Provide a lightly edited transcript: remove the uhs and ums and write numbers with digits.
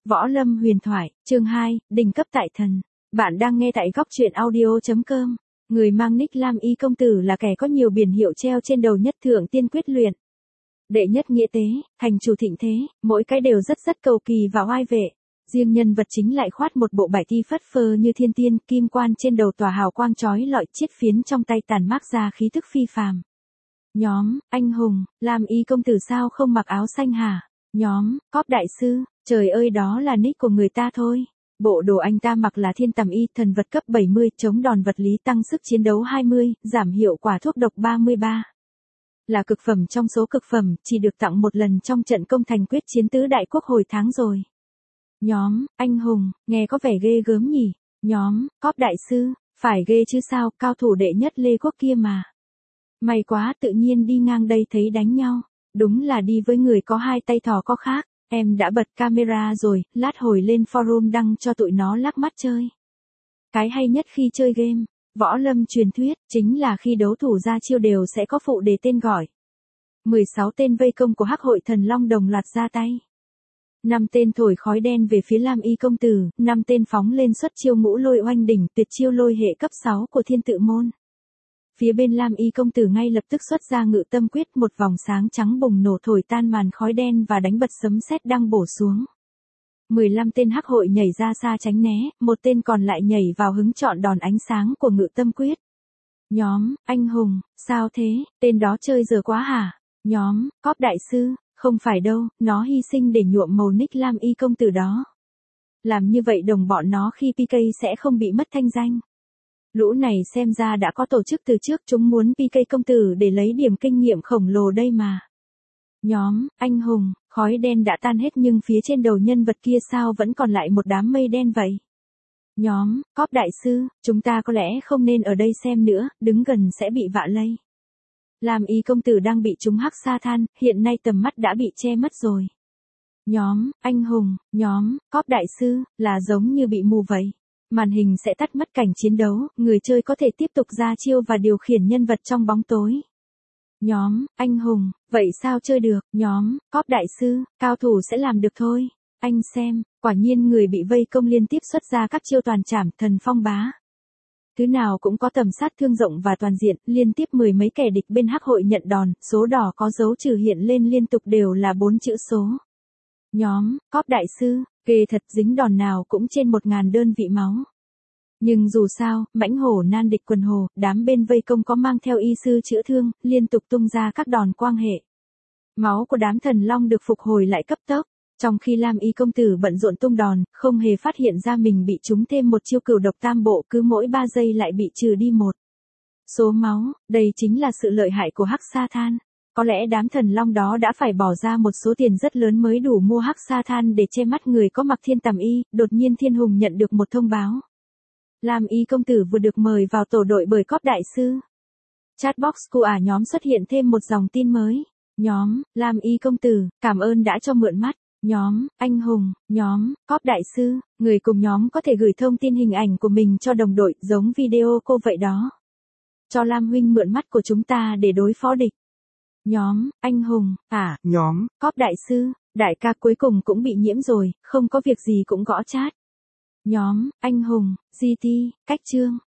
Võ Lâm huyền thoại, chương 2, đỉnh cấp tại thần. Bạn đang nghe tại góc truyện audio.com. Người mang nick Lam Y công tử là kẻ có nhiều biển hiệu treo trên đầu nhất thượng tiên quyết luyện. Đệ nhất nghĩa tế, thành chủ thịnh thế, mỗi cái đều rất cầu kỳ và oai vệ. Riêng nhân vật chính lại khoát một bộ bài thi phất phơ như thiên tiên, kim quan trên đầu tỏa hào quang chói lọi, chiết phiến trong tay tàn mát ra khí thức phi phàm. Nhóm, anh hùng, Lam Y công tử sao không mặc áo xanh hả? Nhóm, cóp đại sư, trời ơi đó là nick của người ta thôi. Bộ đồ anh ta mặc là thiên tầm y, thần vật cấp 70, chống đòn vật lý tăng sức chiến đấu 20, giảm hiệu quả thuốc độc 33. Là cực phẩm trong số cực phẩm, chỉ được tặng một lần trong trận công thành quyết chiến tứ đại quốc hồi tháng rồi. Nhóm, anh hùng, nghe có vẻ ghê gớm nhỉ? Nhóm, cóp đại sư, phải ghê chứ sao, cao thủ đệ nhất Lê Quốc kia mà. May quá, tự nhiên đi ngang đây thấy đánh nhau. Đúng là đi với người có hai tay thò có khác. Em đã bật camera rồi, lát hồi lên forum đăng cho tụi nó lắc mắt chơi. Cái hay nhất khi chơi game, võ lâm truyền thuyết, chính là khi đấu thủ ra chiêu đều sẽ có phụ đề tên gọi. 16 tên vây công của Hắc Hội Thần Long đồng loạt ra tay. 5 tên thổi khói đen về phía Lam Y công tử, 5 tên phóng lên xuất chiêu ngũ lôi oanh đỉnh, tuyệt chiêu lôi hệ cấp 6 của thiên tự môn. Phía bên Lam Y công tử ngay lập tức xuất ra ngự tâm quyết, một vòng sáng trắng bùng nổ thổi tan màn khói đen và đánh bật sấm sét đang bổ xuống. 15 tên hắc hội nhảy ra xa tránh né, một tên còn lại nhảy vào hứng chọn đòn ánh sáng của ngự tâm quyết. Nhóm, anh hùng, sao thế, tên đó chơi giờ quá hả? Nhóm, cóp đại sư, không phải đâu, nó hy sinh để nhuộm màu nick Lam Y công tử đó. Làm như vậy đồng bọn nó khi PK sẽ không bị mất thanh danh. Lũ này xem ra đã có tổ chức từ trước, chúng muốn PK công tử để lấy điểm kinh nghiệm khổng lồ đây mà. Nhóm, anh hùng, khói đen đã tan hết nhưng phía trên đầu nhân vật kia sao vẫn còn lại một đám mây đen vậy? Nhóm, cóp đại sư, chúng ta có lẽ không nên ở đây xem nữa, đứng gần sẽ bị vạ lây. Lam Y công tử đang bị chúng hắc sa than, hiện nay tầm mắt đã bị che mất rồi. Nhóm, anh hùng, nhóm, cóp đại sư, là giống như bị mù vậy. Màn hình sẽ tắt mất cảnh chiến đấu, người chơi có thể tiếp tục ra chiêu và điều khiển nhân vật trong bóng tối. Nhóm, anh hùng, vậy sao chơi được? Nhóm, cóp đại sư, cao thủ sẽ làm được thôi. Anh xem, quả nhiên người bị vây công liên tiếp xuất ra các chiêu toàn trảm, thần phong bá. Thứ nào cũng có tầm sát thương rộng và toàn diện, liên tiếp mười mấy kẻ địch bên hắc hội nhận đòn, số đỏ có dấu trừ hiện lên liên tục đều là 4 chữ số. Nhóm, cóp đại sư, ghê thật, dính đòn nào cũng trên 1000 đơn vị máu. Nhưng dù sao, mãnh hổ nan địch quần hồ, đám bên vây công có mang theo y sư chữa thương, liên tục tung ra các đòn quang hệ. Máu của đám thần long được phục hồi lại cấp tốc, trong khi Lam Y công tử bận rộn tung đòn, không hề phát hiện ra mình bị trúng thêm một chiêu cửu độc tam bộ, cứ mỗi 3 giây lại bị trừ đi một số máu, đây chính là sự lợi hại của hắc sa than. Có lẽ đám thần long đó đã phải bỏ ra một số tiền rất lớn mới đủ mua hắc sa than để che mắt người có mặc thiên tầm y. Đột nhiên Thiên Hùng nhận được một thông báo. Lam Y công tử vừa được mời vào tổ đội bởi cóp đại sư. Chatbox của nhóm xuất hiện thêm một dòng tin mới. Nhóm, Lam Y công tử, cảm ơn đã cho mượn mắt. Nhóm, anh hùng, nhóm, cóp đại sư, người cùng nhóm có thể gửi thông tin hình ảnh của mình cho đồng đội, giống video cô vậy đó. Cho Lam huynh mượn mắt của chúng ta để đối phó địch. Nhóm, anh hùng, nhóm, cóp đại sư, đại ca cuối cùng cũng bị nhiễm rồi, không có việc gì cũng gõ chat. Nhóm, anh hùng, GT, cách chương,